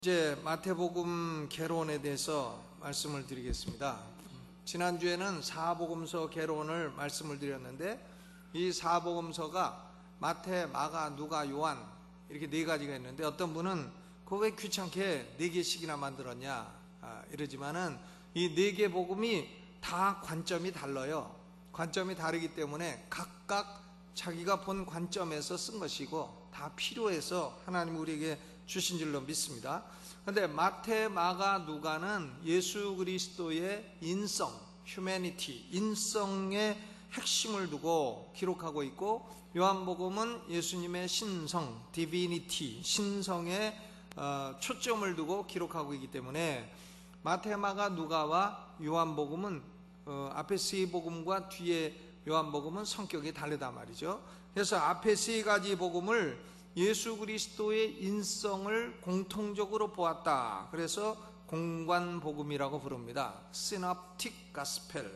이제 마태복음 개론에 대해서 말씀을 드리겠습니다. 지난주에는 사복음서 개론을 말씀을 드렸는데, 이 사복음서가 마태, 마가, 누가, 요한 이렇게 네 가지가 있는데, 어떤 분은 그거 왜 귀찮게 네 개씩이나 만들었냐 이러지만은 이 네 개 복음이 다 관점이 달라요. 관점이 다르기 때문에 각각 자기가 본 관점에서 쓴 것이고 다 필요해서 하나님 우리에게 주신 줄로 믿습니다. 그런데 마태, 마가, 누가는 예수 그리스도의 인성, 휴머니티, 인성의 핵심을 두고 기록하고 있고, 요한복음은 예수님의 신성, 디비니티, 신성의 초점을 두고 기록하고 있기 때문에 마태, 마가, 누가와 요한복음은 앞에 세 복음과 뒤에 요한복음은 성격이 다르단 말이죠. 그래서 앞에 세 가지 복음을 예수 그리스도의 인성을 공통적으로 보았다. 그래서 공관복음이라고 부릅니다. 시놉틱 가스펠,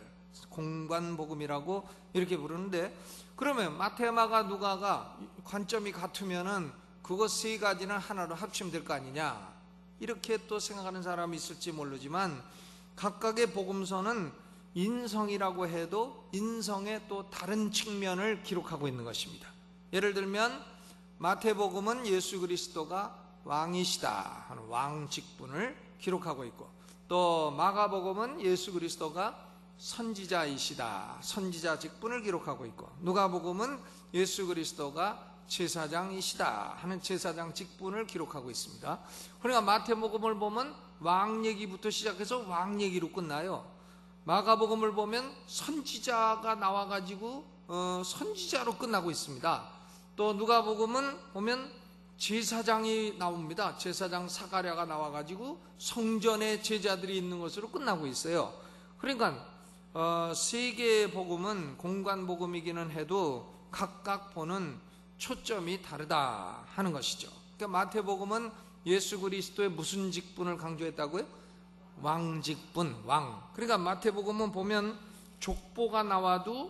공관복음이라고 이렇게 부르는데, 그러면 마태, 마가, 누가가 관점이 같으면은 그것 세 가지는 하나로 합치면 될 거 아니냐, 이렇게 또 생각하는 사람이 있을지 모르지만, 각각의 복음서는 인성이라고 해도 인성의 또 다른 측면을 기록하고 있는 것입니다. 예를 들면 마태복음은 예수 그리스도가 왕이시다 하는 왕 직분을 기록하고 있고, 또 마가복음은 예수 그리스도가 선지자이시다, 선지자 직분을 기록하고 있고, 누가복음은 예수 그리스도가 제사장이시다 하는 제사장 직분을 기록하고 있습니다. 그러니까 마태복음을 보면 왕 얘기부터 시작해서 왕 얘기로 끝나요. 마가복음을 보면 선지자가 나와가지고 선지자로 끝나고 있습니다. 또 누가복음은 보면 제사장이 나옵니다. 제사장 사가랴가 나와가지고 성전에 제자들이 있는 것으로 끝나고 있어요. 그러니까 세 개의 복음은 공관복음이기는 해도 각각 보는 초점이 다르다 하는 것이죠. 그러니까 마태복음은 예수 그리스도의 무슨 직분을 강조했다고요? 왕 직분, 왕. 그러니까 마태복음은 보면 족보가 나와도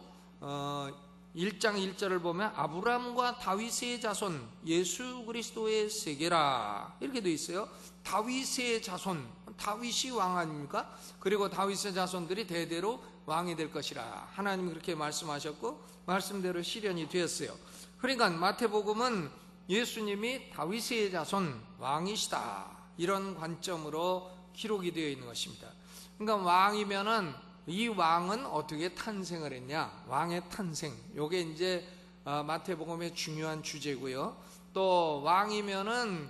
1장 1절을 보면 아브라함과 다윗의 자손 예수 그리스도의 세계라 이렇게 되어 있어요. 다윗의 자손, 다윗이 왕 아닙니까? 그리고 다윗의 자손들이 대대로 왕이 될 것이라 하나님이 그렇게 말씀하셨고, 말씀대로 실현이 되었어요. 그러니까 마태복음은 예수님이 다윗의 자손 왕이시다, 이런 관점으로 기록이 되어 있는 것입니다. 그러니까 왕이면은 이 왕은 어떻게 탄생을 했냐, 왕의 탄생, 요게 이제 마태복음의 중요한 주제고요. 또 왕이면은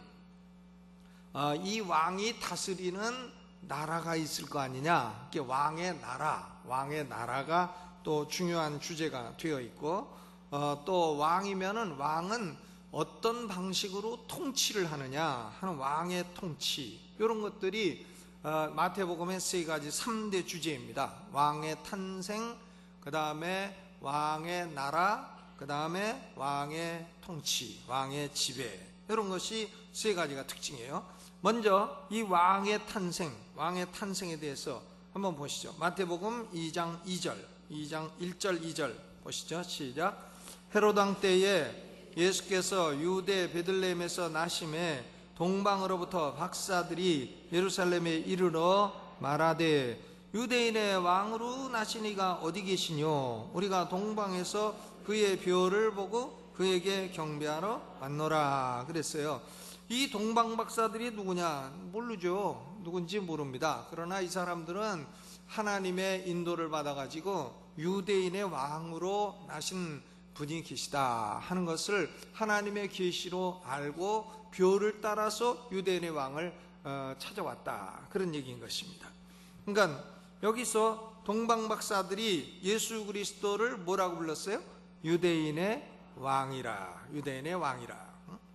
이 왕이 다스리는 나라가 있을 거 아니냐, 이게 왕의 나라, 왕의 나라가 또 중요한 주제가 되어 있고, 또 왕이면은 왕은 어떤 방식으로 통치를 하느냐 하는 왕의 통치, 이런 것들이 마태복음의 세 가지 3대 주제입니다. 왕의 탄생, 그 다음에 왕의 나라, 그 다음에 왕의 통치, 왕의 지배, 이런 것이 세 가지가 특징이에요. 먼저 이 왕의 탄생, 왕의 탄생에 대해서 한번 보시죠. 마태복음 2장 2절, 2장 1절 2절 보시죠. 시작. 헤롯 왕 때에 예수께서 유대 베들레헴에서 나심에 동방으로부터 박사들이 예루살렘에 이르러 말하되 유대인의 왕으로 나신 이가 어디 계시뇨? 우리가 동방에서 그의 별을 보고 그에게 경배하러 왔노라 그랬어요. 이 동방 박사들이 누구냐? 모르죠. 누군지 모릅니다. 그러나 이 사람들은 하나님의 인도를 받아가지고 유대인의 왕으로 나신 분이 계시다 하는 것을 하나님의 계시로 알고 별을 따라서 유대인의 왕을 찾아왔다, 그런 얘기인 것입니다. 그러니까 여기서 동방 박사들이 예수 그리스도를 뭐라고 불렀어요? 유대인의 왕이라, 유대인의 왕이라.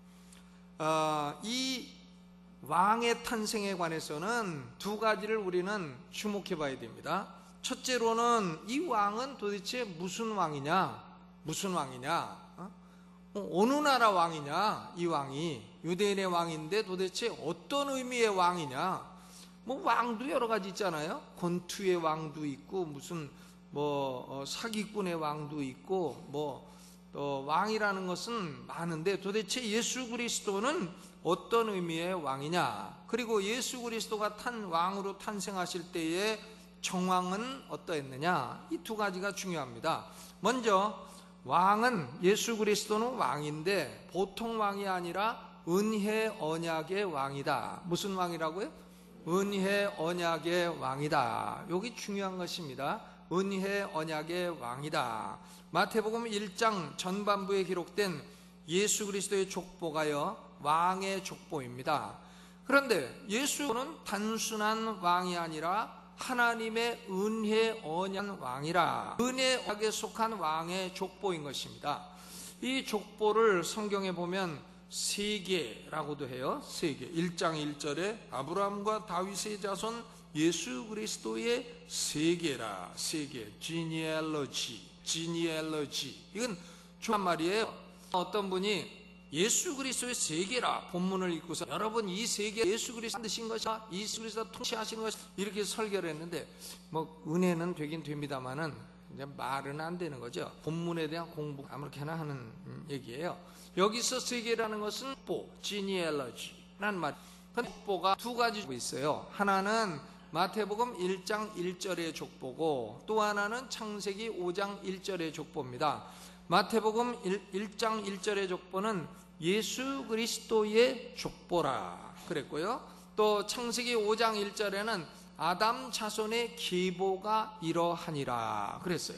이 왕의 탄생에 관해서는 두 가지를 우리는 주목해 봐야 됩니다. 첫째로는 이 왕은 도대체 무슨 왕이냐, 무슨 왕이냐, 어느 나라 왕이냐, 이 왕이 유대인의 왕인데 도대체 어떤 의미의 왕이냐. 뭐 왕도 여러 가지 있잖아요. 권투의 왕도 있고 무슨 사기꾼의 왕도 있고 또 왕이라는 것은 많은데, 도대체 예수 그리스도는 어떤 의미의 왕이냐, 그리고 예수 그리스도가 왕으로 탄생하실 때의 정황은 어떠했느냐, 이 두 가지가 중요합니다. 먼저 왕은, 예수 그리스도는 왕인데 보통 왕이 아니라 은혜 언약의 왕이다. 무슨 왕이라고요? 은혜 언약의 왕이다. 여기 중요한 것입니다. 은혜 언약의 왕이다. 마태복음 1장 전반부에 기록된 예수 그리스도의 족보가요, 왕의 족보입니다. 그런데 예수는 단순한 왕이 아니라 하나님의 은혜 언약 왕이라, 은혜 언약에 속한 왕의 족보인 것입니다. 이 족보를 성경에 보면 세계라고도 해요. 세계. 1장 1절에 아브라함과 다윗의 자손 예수 그리스도의 세계라. 세계. genealogy. 이건 중요한 말이에요. 어떤 분이 예수 그리스도의 세계라 본문을 읽고서, 여러분 이 세계 예수 그리스도 만드신 것이다, 예수 그리스도 통치하신 것이다, 이렇게 설교를 했는데, 뭐 은혜는 되긴 됩니다만은 이제 말은 안 되는 거죠. 본문에 대한 공부 아무렇게나 하는 얘기예요. 여기서 세계라는 것은 족보, genealogy라는 말. 근데 족보가 두 가지 있어요. 하나는 마태복음 1장 1절의 족보고, 또 하나는 창세기 5장 1절의 족보입니다. 마태복음 1장 1절의 족보는 예수 그리스도의 족보라 그랬고요. 또 창세기 5장 1절에는 아담 자손의 계보가 이러하니라 그랬어요.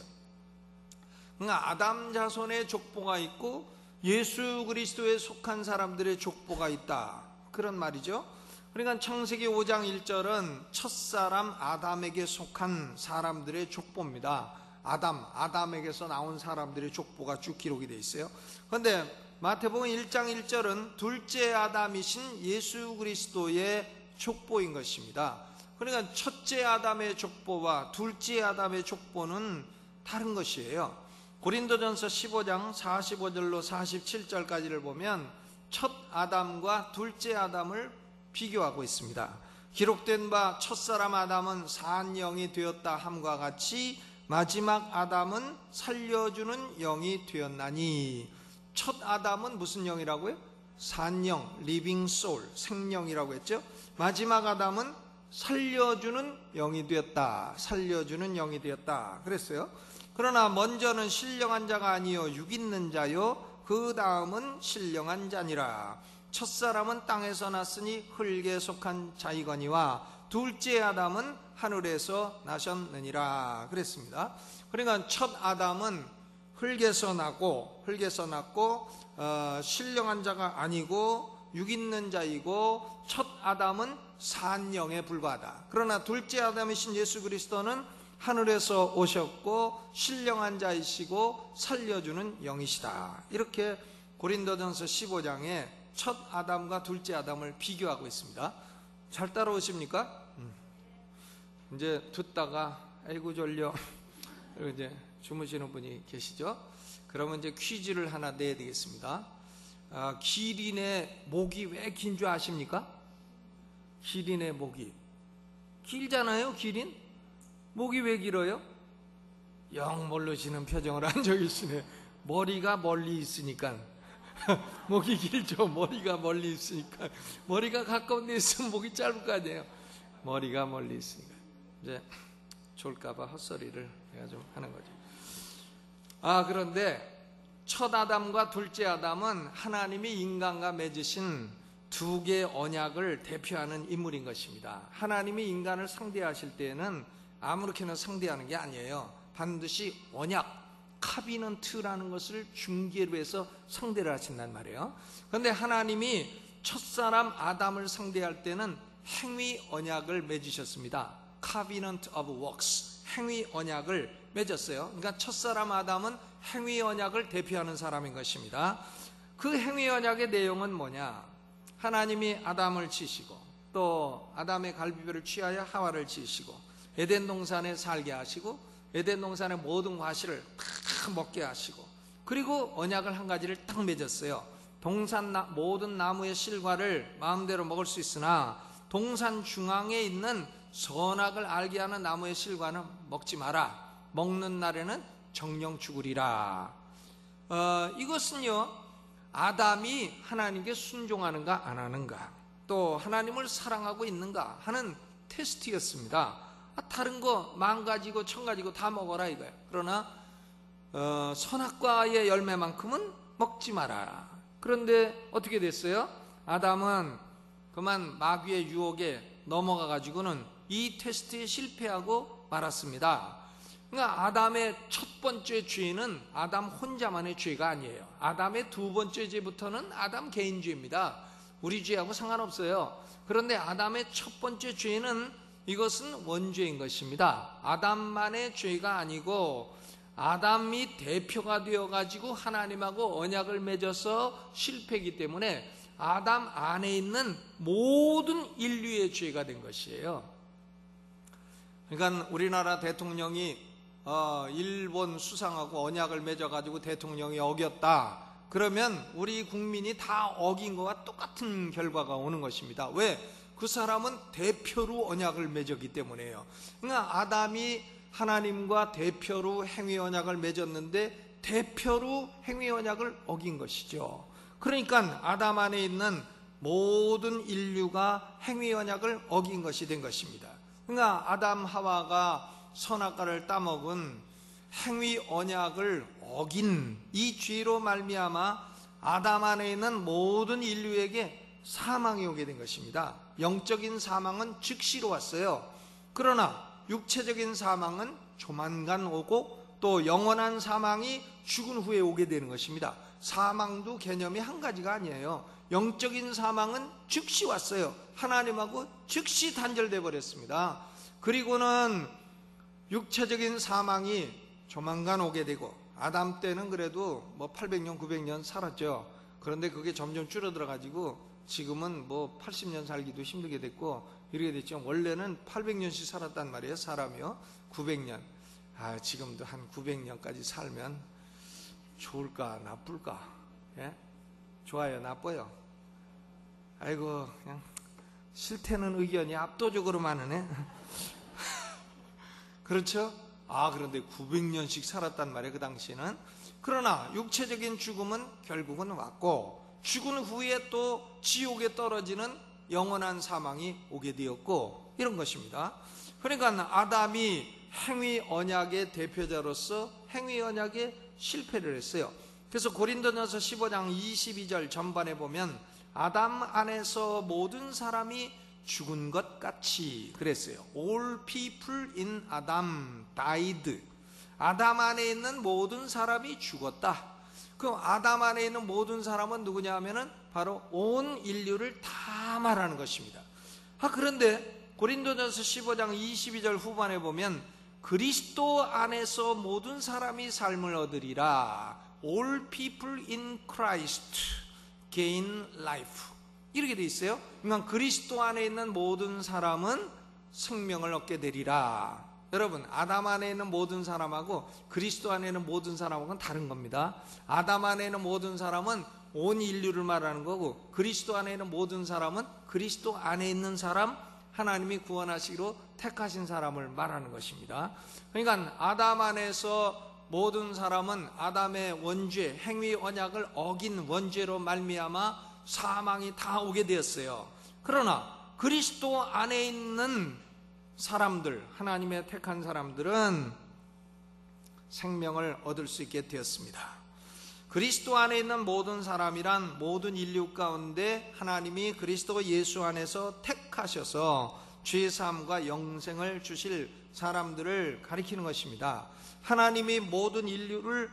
그러니까 아담 자손의 족보가 있고 예수 그리스도에 속한 사람들의 족보가 있다, 그런 말이죠. 그러니까 창세기 5장 1절은 첫사람 아담에게 속한 사람들의 족보입니다. 아담에게서 나온 사람들의 족보가 쭉 기록이 되어 있어요. 그런데 마태복음 1장 1절은 둘째 아담이신 예수 그리스도의 족보인 것입니다. 그러니까 첫째 아담의 족보와 둘째 아담의 족보는 다른 것이에요. 고린도전서 15장 45절로 47절까지를 보면 첫 아담과 둘째 아담을 비교하고 있습니다. 기록된 바 첫사람 아담은 산 영이 되었다 함과 같이 마지막 아담은 살려주는 영이 되었나니. 첫 아담은 무슨 영이라고요? 산영, 리빙 소울, 생명이라고 했죠. 마지막 아담은 살려주는 영이 되었다, 살려주는 영이 되었다 그랬어요. 그러나 먼저는 신령한 자가 아니요 육 있는 자요 그 다음은 신령한 자니라. 첫사람은 땅에서 났으니 흙에 속한 자이거니와 둘째 아담은 하늘에서 나셨느니라 그랬습니다. 그러니까 첫 아담은 흙에서 났고 신령한 자가 아니고 육 있는 자이고, 첫 아담은 산영에 불과하다. 그러나 둘째 아담이신 예수 그리스도는 하늘에서 오셨고 신령한 자이시고 살려주는 영이시다. 이렇게 고린도전서 15장에 첫 아담과 둘째 아담을 비교하고 있습니다. 잘 따라오십니까? 이제 듣다가 아이고 졸려 그리고 이제 주무시는 분이 계시죠? 그러면 이제 퀴즈를 하나 내야 되겠습니다. 기린의 목이 왜 긴 줄 아십니까? 기린의 목이 길잖아요. 기린 목이 왜 길어요? 영 모르시는 표정을 한 적이 있으네. 머리가 멀리 있으니까 목이 길죠. 머리가 멀리 있으니까. 머리가 가까운 데 있으면 목이 짧을 거 아니에요. 머리가 멀리 있으니까. 이제 졸까봐 헛소리를 내가 좀 하는 거죠. 그런데 첫 아담과 둘째 아담은 하나님이 인간과 맺으신 두 개의 언약을 대표하는 인물인 것입니다. 하나님이 인간을 상대하실 때에는 아무렇게나 상대하는 게 아니에요. 반드시 언약, 카비넌트라는 것을 중개로 해서 상대를 하신단 말이에요. 그런데 하나님이 첫사람 아담을 상대할 때는 행위 언약을 맺으셨습니다. Covenant of Works, 행위 언약을 맺었어요. 그러니까 첫사람 아담은 행위 언약을 대표하는 사람인 것입니다. 그 행위 언약의 내용은 뭐냐? 하나님이 아담을 지으시고 또 아담의 갈비뼈를 취하여 하와를 지으시고 에덴 동산에 살게 하시고 에덴 동산의 모든 과실을 다 먹게 하시고, 그리고 언약을 한 가지를 딱 맺었어요. 동산 모든 나무의 실과를 마음대로 먹을 수 있으나 동산 중앙에 있는 선악을 알게 하는 나무의 실과는 먹지 마라. 먹는 날에는 정령 죽으리라. 이것은요 아담이 하나님께 순종하는가 안 하는가, 또 하나님을 사랑하고 있는가 하는 테스트였습니다. 다른 거 망가지고 천가지고 다 먹어라 이거예요. 그러나 선악과의 열매만큼은 먹지 마라. 그런데 어떻게 됐어요? 아담은 그만 마귀의 유혹에 넘어가 가지고는 이 테스트에 실패하고 말았습니다. 그러니까 아담의 첫 번째 죄는 아담 혼자만의 죄가 아니에요. 아담의 두 번째 죄부터는 아담 개인 죄입니다. 우리 죄하고 상관없어요. 그런데 아담의 첫 번째 죄는 이것은 원죄인 것입니다. 아담만의 죄가 아니고 아담이 대표가 되어가지고 하나님하고 언약을 맺어서 실패이기 때문에 아담 안에 있는 모든 인류의 죄가 된 것이에요. 그러니까 우리나라 대통령이 일본 수상하고 언약을 맺어가지고 대통령이 어겼다, 그러면 우리 국민이 다 어긴 것과 똑같은 결과가 오는 것입니다. 왜? 그 사람은 대표로 언약을 맺었기 때문에요. 그러니까 아담이 하나님과 대표로 행위 언약을 맺었는데 대표로 행위 언약을 어긴 것이죠. 그러니까 아담 안에 있는 모든 인류가 행위 언약을 어긴 것이 된 것입니다. 그러니까 아담 하와가 선악과를 따먹은 행위 언약을 어긴 이 죄로 말미암아 아담 안에 있는 모든 인류에게 사망이 오게 된 것입니다. 영적인 사망은 즉시로 왔어요. 그러나 육체적인 사망은 조만간 오고 또 영원한 사망이 죽은 후에 오게 되는 것입니다. 사망도 개념이 한 가지가 아니에요. 영적인 사망은 즉시 왔어요. 하나님하고 즉시 단절돼 버렸습니다. 그리고는 육체적인 사망이 조만간 오게 되고, 아담 때는 그래도 800년 900년 살았죠. 그런데 그게 점점 줄어들어 가지고 지금은 80년 살기도 힘들게 됐고 이렇게 됐죠. 원래는 800년씩 살았단 말이에요, 사람이요. 900년. 지금도 한 900년까지 살면 좋을까 나쁠까? 예? 좋아요, 나빠요? 아이고, 그냥 싫다는 의견이 압도적으로 많으네. 그렇죠? 그런데 900년씩 살았단 말이에요, 그 당시에는. 그러나 육체적인 죽음은 결국은 왔고, 죽은 후에 또 지옥에 떨어지는 영원한 사망이 오게 되었고, 이런 것입니다. 그러니까 아담이 행위 언약의 대표자로서 행위 언약에 실패를 했어요. 그래서 고린도전서 15장 22절 전반에 보면 아담 안에서 모든 사람이 죽은 것 같이 그랬어요. All people in Adam died. 아담 안에 있는 모든 사람이 죽었다. 그럼 아담 안에 있는 모든 사람은 누구냐 하면은 바로 온 인류를 다 말하는 것입니다. 그런데 고린도전서 15장 22절 후반에 보면 그리스도 안에서 모든 사람이 삶을 얻으리라. All people in Christ gain life. 이렇게 돼 있어요. 그러니까 그리스도 안에 있는 모든 사람은 생명을 얻게 되리라. 여러분, 아담 안에 있는 모든 사람하고 그리스도 안에 있는 모든 사람하고는 다른 겁니다. 아담 안에 있는 모든 사람은 온 인류를 말하는 거고, 그리스도 안에 있는 모든 사람은 그리스도 안에 있는 사람, 하나님이 구원하시기로 택하신 사람을 말하는 것입니다. 그러니까 아담 안에서 모든 사람은 아담의 원죄, 행위 언약을 어긴 원죄로 말미암아 사망이 다 오게 되었어요. 그러나 그리스도 안에 있는 사람들, 하나님의 택한 사람들은 생명을 얻을 수 있게 되었습니다. 그리스도 안에 있는 모든 사람이란 모든 인류 가운데 하나님이 그리스도 예수 안에서 택하셔서 죄사함과 영생을 주실 사람들을 가리키는 것입니다. 하나님이 모든 인류를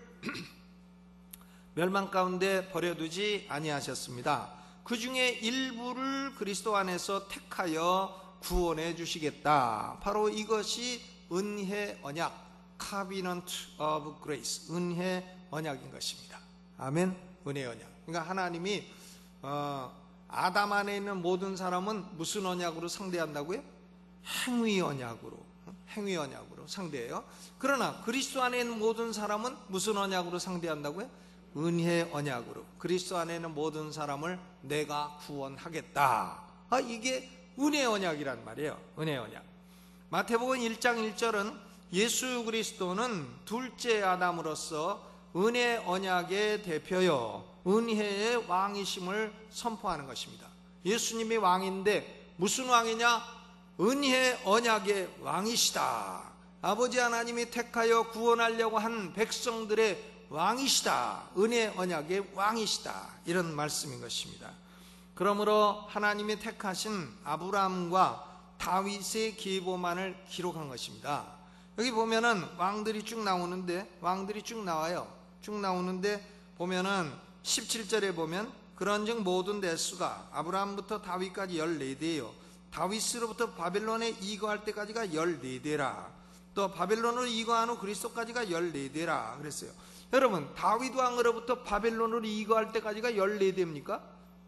멸망 가운데 버려두지 아니하셨습니다. 그 중에 일부를 그리스도 안에서 택하여 구원해 주시겠다. 바로 이것이 은혜 언약, Covenant of Grace, 은혜 언약인 것입니다. 아멘. 은혜 언약. 그러니까 하나님이 아담 안에 있는 모든 사람은 무슨 언약으로 상대한다고요? 행위 언약으로 상대해요. 그러나 그리스도 안에 있는 모든 사람은 무슨 언약으로 상대한다고요? 은혜 언약으로. 그리스도 안에 있는 모든 사람을 내가 구원하겠다. 이게 은혜 언약이란 말이에요. 은혜 언약. 마태복음 1장 1절은 예수 그리스도는 둘째 아담으로서 은혜 언약의 대표요 은혜의 왕이심을 선포하는 것입니다. 예수님이 왕인데 무슨 왕이냐? 은혜 언약의 왕이시다. 아버지 하나님이 택하여 구원하려고 한 백성들의 왕이시다. 은혜 언약의 왕이시다. 이런 말씀인 것입니다. 그러므로 하나님이 택하신 아브라함과 다윗의 계보만을 기록한 것입니다. 여기 보면은 왕들이 쭉 나오는데 쭉 나오는데 보면은 17절에 보면 그런즉 모든 대수가 아브라함부터 다윗까지 14대요 다윗으로부터 바벨론에 이거할 때까지가 14대라 또 바벨론으로 이거한 후 그리스도까지가 14대라 그랬어요. 여러분, 다윗 왕으로부터 바벨론으로 이거할 때까지가 14대입니까?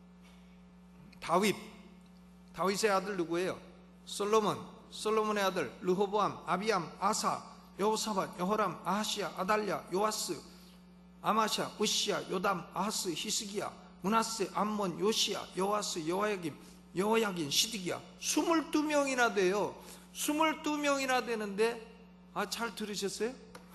다윗의 아들 누구예요? 솔로몬의 아들 르호보암, 아비암, 아사, 여호사밧, 여호람, 아하시야, 아달랴, 요아스, 아마샤, 우시야, 요담, 아하스, 히스기야, 므낫세, 암몬, 요시야, 여호아스, 여호야긴, 시드기야. 22명이나 돼요. 22명이나 되는데 잘 들으셨어요?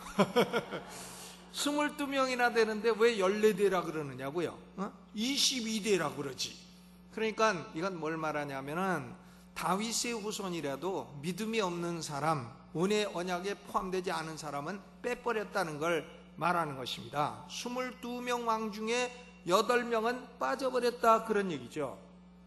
22명이나 되는데 왜 14대라 그러느냐고요? 22대라 그러지. 그러니까 이건 뭘 말하냐면은 다윗의 후손이라도 믿음이 없는 사람, 은혜 언약에 포함되지 않은 사람은 빼버렸다는 걸 말하는 것입니다. 22명 왕 중에 8명은 빠져버렸다 그런 얘기죠.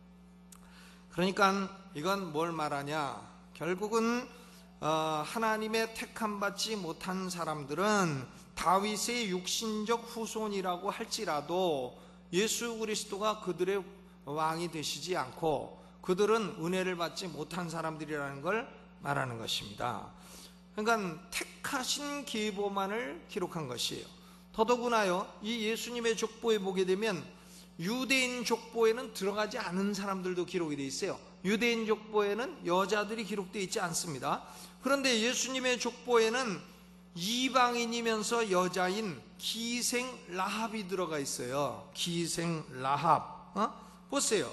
그러니까 이건 뭘 말하냐? 결국은 하나님의 택함 받지 못한 사람들은 다윗의 육신적 후손이라고 할지라도 예수 그리스도가 그들의 왕이 되시지 않고 그들은 은혜를 받지 못한 사람들이라는 걸 말하는 것입니다. 그러니까 택하신 계보만을 기록한 것이에요. 더더구나요, 이 예수님의 족보에 보게 되면 유대인 족보에는 들어가지 않은 사람들도 기록이 되어 있어요. 유대인 족보에는 여자들이 기록되어 있지 않습니다. 그런데 예수님의 족보에는 이방인이면서 여자인 기생 라합이 들어가 있어요. 기생 라합. 보세요.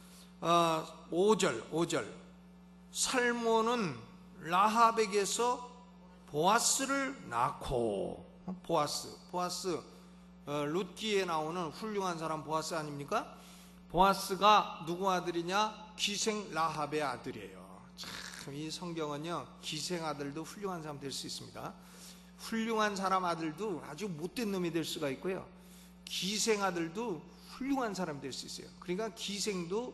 5절 살몬은 라합에게서 보아스를 낳고, 보아스 룻기에 나오는 훌륭한 사람 보아스 아닙니까? 보아스가 누구 아들이냐? 기생 라합의 아들이에요. 참 이 성경은요, 기생 아들도 훌륭한 사람 될 수 있습니다. 훌륭한 사람 아들도 아주 못된 놈이 될 수가 있고요, 기생 아들도 훌륭한 사람이 될 수 있어요. 그러니까 기생도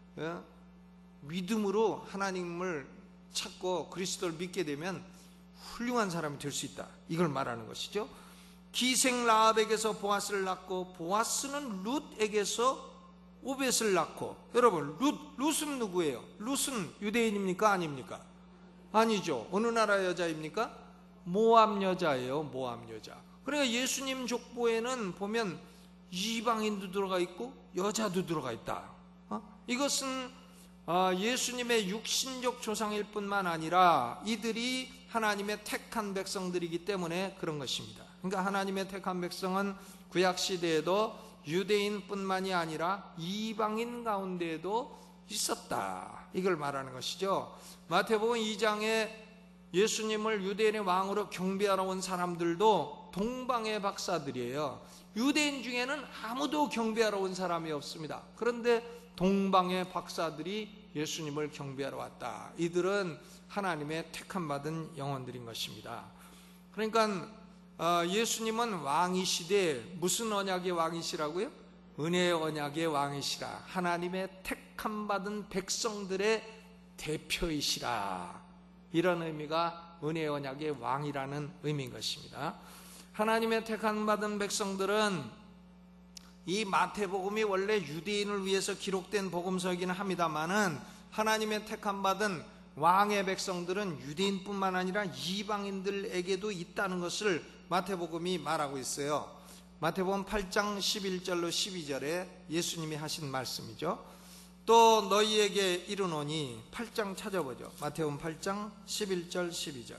믿음으로 하나님을 찾고 그리스도를 믿게 되면 훌륭한 사람이 될 수 있다, 이걸 말하는 것이죠. 기생 라합에게서 보아스를 낳고 보아스는 룻에게서 오벳을 낳고. 여러분, 룻은 누구예요? 룻은 유대인입니까? 아닙니까? 아니죠. 어느 나라 여자입니까? 모압 여자예요. 모압 여자. 그러니까 예수님 족보에는 보면 이방인도 들어가 있고 여자도 들어가 있다. 이것은 예수님의 육신적 조상일 뿐만 아니라 이들이 하나님의 택한 백성들이기 때문에 그런 것입니다. 그러니까 하나님의 택한 백성은 구약시대에도 유대인뿐만이 아니라 이방인 가운데에도 있었다, 이걸 말하는 것이죠. 마태복음 2장에 예수님을 유대인의 왕으로 경배하러 온 사람들도 동방의 박사들이에요. 유대인 중에는 아무도 경배하러 온 사람이 없습니다. 그런데 동방의 박사들이 예수님을 경배하러 왔다. 이들은 하나님의 택함 받은 영혼들인 것입니다. 그러니까 예수님은 왕이시되 무슨 언약의 왕이시라고요? 은혜의 언약의 왕이시라. 하나님의 택함 받은 백성들의 대표이시라. 이런 의미가 은혜의 언약의 왕이라는 의미인 것입니다. 하나님의 택함 받은 백성들은, 이 마태복음이 원래 유대인을 위해서 기록된 복음서이기는 합니다만은 하나님의 택함 받은 왕의 백성들은 유대인뿐만 아니라 이방인들에게도 있다는 것을 마태복음이 말하고 있어요. 마태복음 8장 11절로 12절에 예수님이 하신 말씀이죠. 또 너희에게 이르노니, 8장 찾아보죠. 마태복음 8장 11절 12절.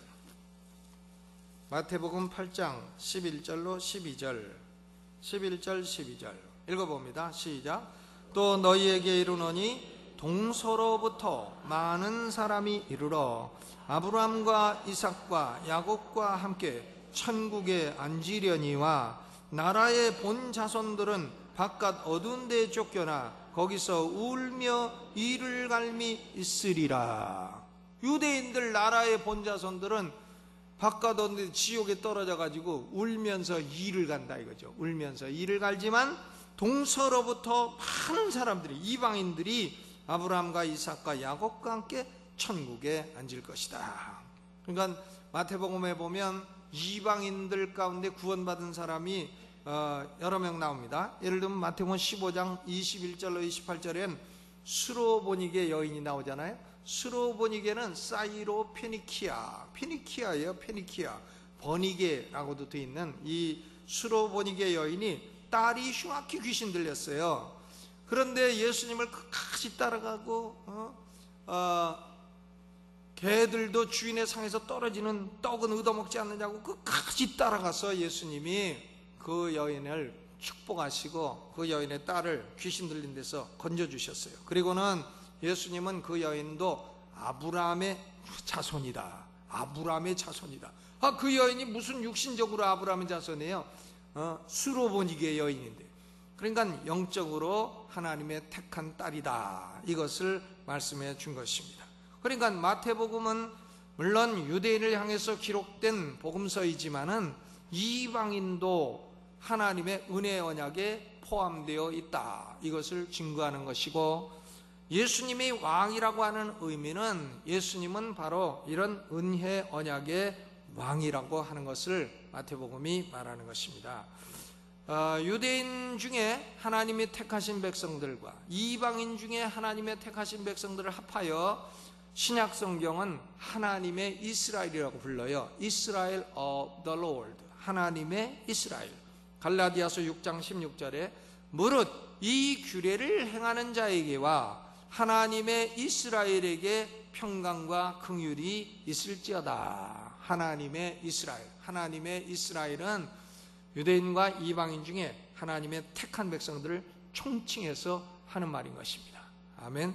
마태복음 8장 11절로 12절, 11절 12절 읽어봅니다. 시작. 또 너희에게 이르노니 동서로부터 많은 사람이 이르러 아브라함과 이삭과 야곱과 함께 천국에 앉으려니와 나라의 본 자손들은 바깥 어두운 데에 쫓겨나 거기서 울며 이를 갈미 있으리라. 유대인들 나라의 본 자손들은 바깥 어두운 데 지옥에 떨어져 가지고 울면서 이를 간다 이거죠. 울면서 이를 갈지만 동서로부터 많은 사람들이, 이방인들이 아브라함과 이삭과 야곱과 함께 천국에 앉을 것이다. 그러니까 마태복음에 보면 이방인들 가운데 구원받은 사람이 여러 명 나옵니다. 예를 들면 마태복음 15장 21절로 28절엔 수로보니게 여인이 나오잖아요. 수로보니게는 사이로 페니키아예요. 페니키아, 버니게라고도 되어 있는 이 수로보니게 여인이 딸이 흉악히 귀신 들렸어요. 그런데 예수님을 끝까지 따라가고 개들도 주인의 상에서 떨어지는 떡은 얻어먹지 않느냐고 끝까지 따라가서 예수님이 그 여인을 축복하시고 그 여인의 딸을 귀신 들린 데서 건져주셨어요. 그리고는 예수님은 그 여인도 아브라함의 자손이다. 아브라함의 자손이다. 그 여인이 무슨 육신적으로 아브라함의 자손이에요? 수로보니게 여인인데, 그러니까 영적으로 하나님의 택한 딸이다. 이것을 말씀해 준 것입니다. 그러니까 마태복음은 물론 유대인을 향해서 기록된 복음서이지만은 이방인도 하나님의 은혜 언약에 포함되어 있다. 이것을 증거하는 것이고, 예수님이 왕이라고 하는 의미는 예수님은 바로 이런 은혜 언약의 왕이라고 하는 것을 마태복음이 말하는 것입니다. 유대인 중에 하나님이 택하신 백성들과 이방인 중에 하나님의 택하신 백성들을 합하여 신약 성경은 하나님의 이스라엘이라고 불러요. Israel of the Lord, 하나님의 이스라엘. 갈라디아서 6장 16절에 무릇 이 규례를 행하는 자에게와 하나님의 이스라엘에게 평강과 긍휼이 있을지어다. 하나님의 이스라엘, 하나님의 이스라엘은 유대인과 이방인 중에 하나님의 택한 백성들을 총칭해서 하는 말인 것입니다. 아멘.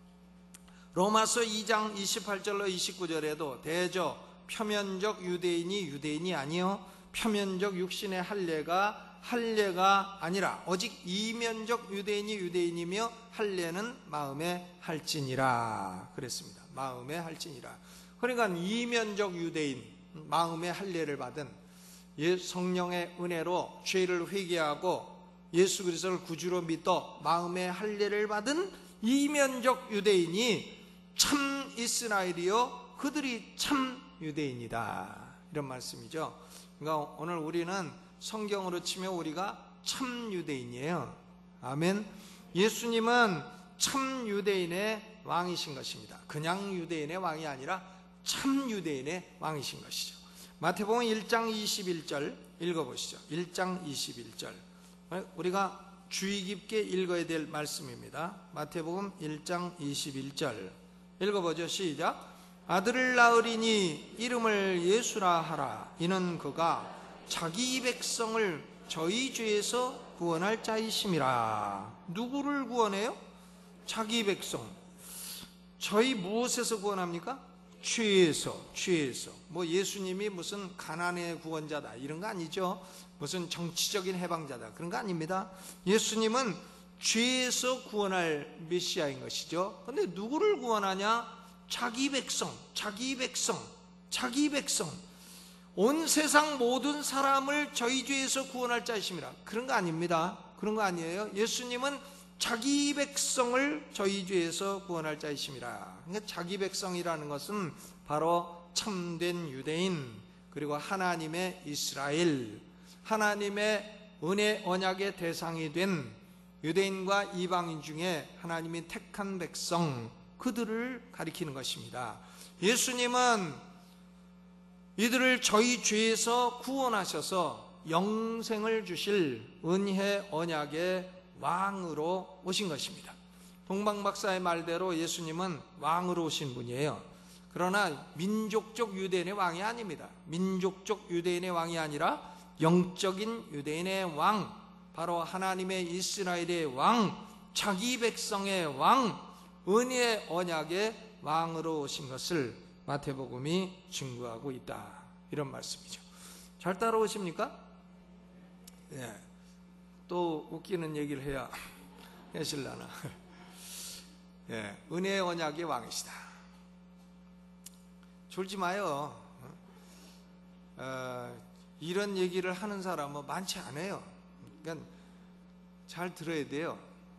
로마서 2장 28절로 29절에도 대저 표면적 유대인이 유대인이 아니요 표면적 육신의 할례가 아니라 오직 이면적 유대인이 유대인이며 할례는 마음에 할지니라 그랬습니다. 마음에 할지니라. 그러니까 이면적 유대인, 마음의 할례를 받은 성령의 은혜로 죄를 회개하고 예수 그리스도를 구주로 믿어 마음의 할례를 받은 이면적 유대인이 참 이스라엘이요 그들이 참 유대인이다. 이런 말씀이죠. 그러니까 오늘 우리는 성경으로 치면 우리가 참 유대인이에요. 아멘. 예수님은 참 유대인의 왕이신 것입니다. 그냥 유대인의 왕이 아니라 참 유대인의 왕이신 것이죠. 마태복음 1장 21절 읽어보시죠. 1장 21절 우리가 주의 깊게 읽어야 될 말씀입니다. 마태복음 1장 21절 읽어보죠. 시작. 아들을 낳으리니 이름을 예수라 하라. 이는 그가 자기 백성을 저희 죄에서 구원할 자이심이라. 누구를 구원해요? 자기 백성. 저희 무엇에서 구원합니까? 죄에서. 뭐 예수님이 무슨 가난의 구원자다 이런 거 아니죠. 무슨 정치적인 해방자다 그런 거 아닙니다. 예수님은 죄에서 구원할 메시아인 것이죠. 그런데 누구를 구원하냐? 자기 백성. 온 세상 모든 사람을 저희 죄에서 구원할 자이심이라. 그런 거 아닙니다. 그런 거 아니에요. 예수님은 자기 백성을 저희 죄에서 구원할 자이심이라. 그러니까 자기 백성이라는 것은 바로 참된 유대인, 그리고 하나님의 이스라엘, 하나님의 은혜 언약의 대상이 된 유대인과 이방인 중에 하나님이 택한 백성, 그들을 가리키는 것입니다. 예수님은 이들을 저희 죄에서 구원하셔서 영생을 주실 은혜 언약의 왕으로 오신 것입니다. 동방박사의 말대로 예수님은 왕으로 오신 분이에요. 그러나 민족적 유대인의 왕이 아닙니다. 민족적 유대인의 왕이 아니라 영적인 유대인의 왕, 바로 하나님의 이스라엘의 왕, 자기 백성의 왕, 은혜의 언약의 왕으로 오신 것을 마태복음이 증거하고 있다. 이런 말씀이죠. 잘 따라오십니까? 예. 또 웃기는 얘기를 해야 해실라나. 예. 은혜의 언약의 왕이시다. 졸지 마요. 이런 얘기를 하는 사람은 많지 않아요. 그러니까 잘 들어야 돼요.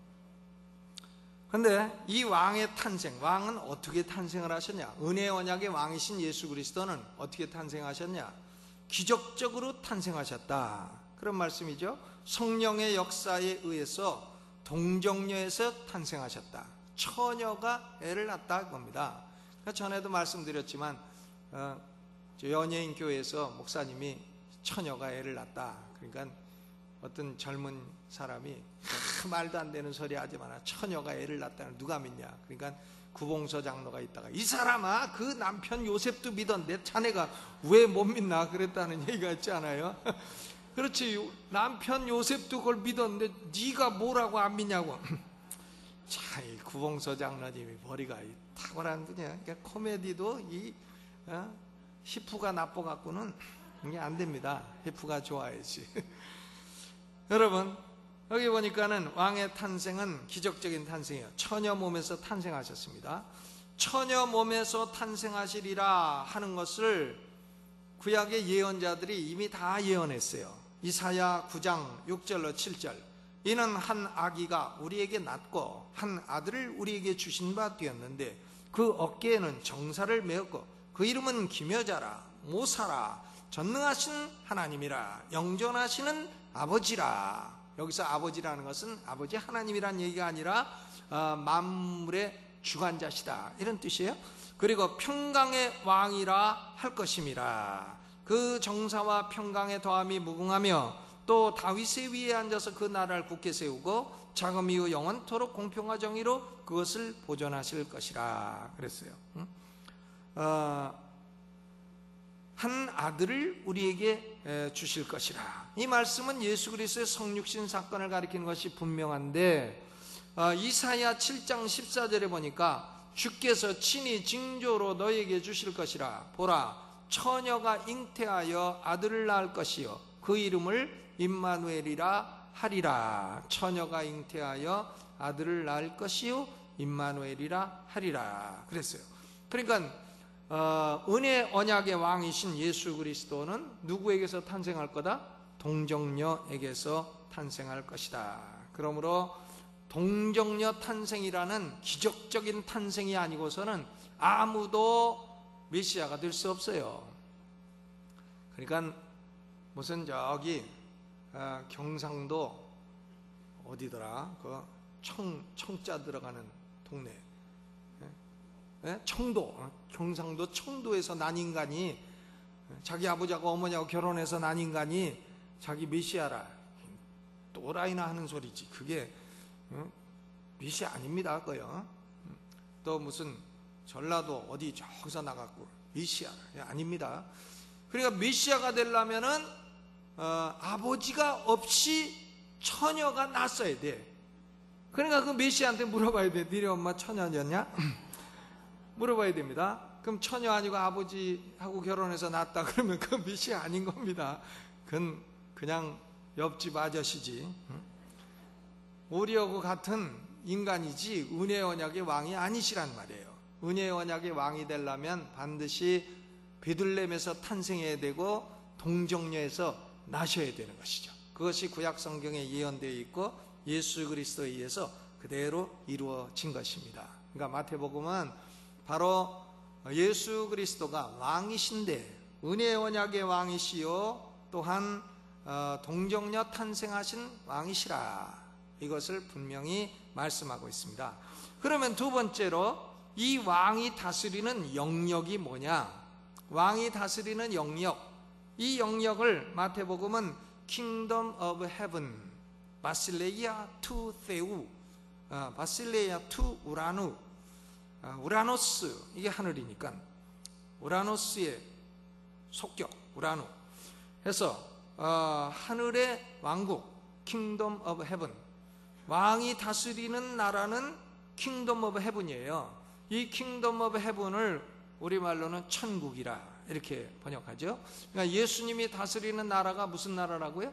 근데 이 왕의 탄생, 왕은 어떻게 탄생을 하셨냐? 은혜의 언약의 왕이신 예수 그리스도는 어떻게 탄생하셨냐? 기적적으로 탄생하셨다, 그런 말씀이죠. 성령의 역사에 의해서 동정녀에서 탄생하셨다. 처녀가 애를 낳다 겁니다. 전에도 말씀드렸지만 연예인 교회에서 목사님이 처녀가 애를 낳다, 그러니까 어떤 젊은 사람이 말도 안 되는 소리 하지 마라, 처녀가 애를 낳다는 누가 믿냐. 그러니까 구봉서 장로가 있다가, 이 사람아, 그 남편 요셉도 믿었는데 자네가 왜 못 믿나 그랬다는 얘기가 있지 않아요? 그렇지, 남편 요셉도 그걸 믿었는데 네가 뭐라고 안 믿냐고. 자, 이 구봉서 장로님이 머리가 탁월한 분이야. 그러니까 코미디도 이 히프가 나빠갖고는 이게 안 됩니다. 히프가 좋아야지. 여러분, 여기 보니까는 왕의 탄생은 기적적인 탄생이에요. 처녀 몸에서 탄생하셨습니다. 처녀 몸에서 탄생하시리라 하는 것을 구약의 예언자들이 이미 다 예언했어요. 이사야 9장 6절로 7절. 이는 한 아기가 우리에게 낳고 한 아들을 우리에게 주신 바 되었는데 그 어깨에는 정사를 메었고 그 이름은 기묘자라, 모사라, 전능하신 하나님이라, 영존하시는 아버지라. 여기서 아버지라는 것은 아버지 하나님이란 얘기가 아니라 만물의 주관자시다, 이런 뜻이에요. 그리고 평강의 왕이라 할 것임이라. 그 정사와 평강의 더함이 무궁하며 또 다윗의 위에 앉아서 그 나라를 굳게 세우고 자금 이후 영원토록 공평과 정의로 그것을 보존하실 것이라 그랬어요. 한 아들을 우리에게 주실 것이라. 이 말씀은 예수 그리스도의 성육신 사건을 가리키는 것이 분명한데, 이사야 7장 14절에 보니까 주께서 친히 징조로 너에게 주실 것이라. 보라, 처녀가 잉태하여 아들을 낳을 것이요 그 이름을 임마누엘이라 하리라. 처녀가 잉태하여 아들을 낳을 것이요 임마누엘이라 하리라 그랬어요. 그러니까 은혜 언약의 왕이신 예수 그리스도는 누구에게서 탄생할 거다? 동정녀에게서 탄생할 것이다. 그러므로 동정녀 탄생이라는 기적적인 탄생이 아니고서는 아무도 메시아가 될 수 없어요. 그러니까 무슨 저기 경상도 어디더라? 그 청자 들어가는 동네, 청도, 경상도 청도에서 난 인간이, 자기 아버지하고 어머니하고 결혼해서 난 인간이 자기 메시아라. 또라이나 하는 소리지. 그게 메시아 아닙니다, 그거요. 또 무슨 전라도 어디 저기서 나갔고 메시아라. 아닙니다. 그러니까 메시아가 되려면은 아버지가 없이 처녀가 났어야 돼. 그러니까 그 메시아한테 물어봐야 돼. 니네 엄마 처녀였냐? 물어봐야 됩니다. 그럼 처녀 아니고 아버지하고 결혼해서 낳았다 그러면 그 메시아 아닌 겁니다. 그건 그냥 옆집 아저씨지. 우리하고 같은 인간이지 은혜의 언약의 왕이 아니시란 말이에요. 은혜의 언약의 왕이 되려면 반드시 베들레헴에서 탄생해야 되고 동정녀에서 나셔야 되는 것이죠. 그것이 구약 성경에 예언되어 있고 예수 그리스도에 의해서 그대로 이루어진 것입니다. 그러니까 마태복음은 바로 예수 그리스도가 왕이신데 은혜의 언약의 왕이시요 또한 동정녀 탄생하신 왕이시라, 이것을 분명히 말씀하고 있습니다. 그러면 두 번째로 이 왕이 다스리는 영역이 뭐냐? 왕이 다스리는 영역, 이 영역을 마태복음은 Kingdom of Heaven, 바실레이아 투 세우, 바실레이아 투 우라누, 우라노스, 이게 하늘이니까 우라노스의 속격 우라누 해서 하늘의 왕국 Kingdom of Heaven, 왕이 다스리는 나라는 Kingdom of Heaven이에요. 이 Kingdom of Heaven을 우리말로는 천국이라 이렇게 번역하죠. 그러니까 예수님이 다스리는 나라가 무슨 나라라고요?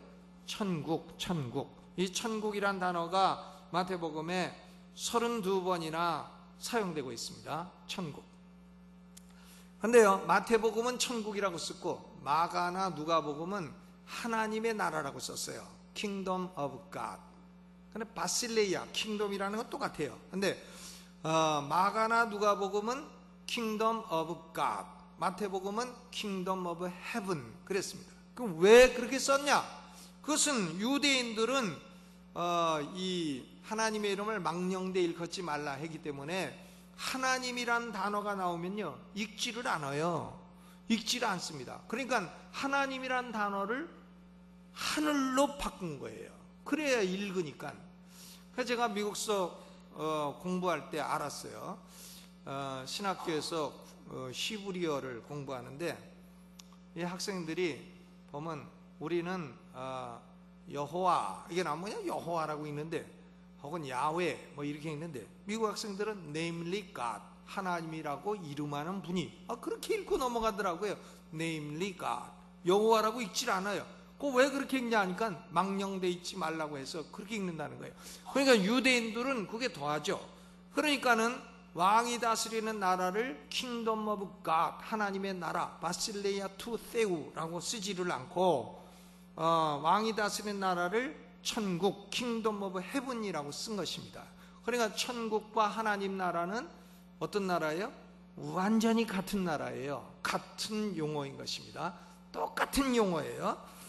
천국, 천국. 이 천국이란 단어가 마태복음에 32번이나 사용되고 있습니다. 천국. 근데요, 마태복음은 천국이라고 썼고 마가나 누가복음은 하나님의 나라라고 썼어요. Kingdom of God. 근데 바실레이아, 킹덤이라는 건 똑같아요. 근데 마가나 누가복음은 Kingdom of God, 마태복음은 Kingdom of Heaven 그랬습니다. 그럼 왜 그렇게 썼냐? 그것은 유대인들은 이 하나님의 이름을 망령되 일컫지 말라 했기 때문에 하나님이란 단어가 나오면요, 읽지를 않아요. 읽지를 않습니다. 그러니까 하나님이란 단어를 하늘로 바꾼 거예요. 그래야 읽으니까. 그래서 제가 미국서 공부할 때 알았어요. 신학교에서 히브리어를 공부하는데 이 학생들이 보면 우리는 여호와, 이게 뭐냐, 여호와라고 읽는데, 혹은 야훼 뭐 이렇게 읽는데, 미국 학생들은 namely God, 하나님이라고 이름하는 분이, 그렇게 읽고 넘어가더라고요. namely God, 여호와라고 읽질 않아요. 왜 그렇게 읽냐 하니까 망령돼 있지 말라고 해서 그렇게 읽는다는 거예요. 그러니까 유대인들은 그게 더하죠. 그러니까는 왕이 다스리는 나라를 킹덤 오브 갓, 하나님의 나라, 바실레이아 투 세우라고 쓰지를 않고 왕이 다스리는 나라를 천국, 킹덤 오브 헤븐이라고 쓴 것입니다. 그러니까 천국과 하나님 나라는 어떤 나라예요? 완전히 같은 나라예요. 같은 용어인 것입니다. 똑같은 용어예요.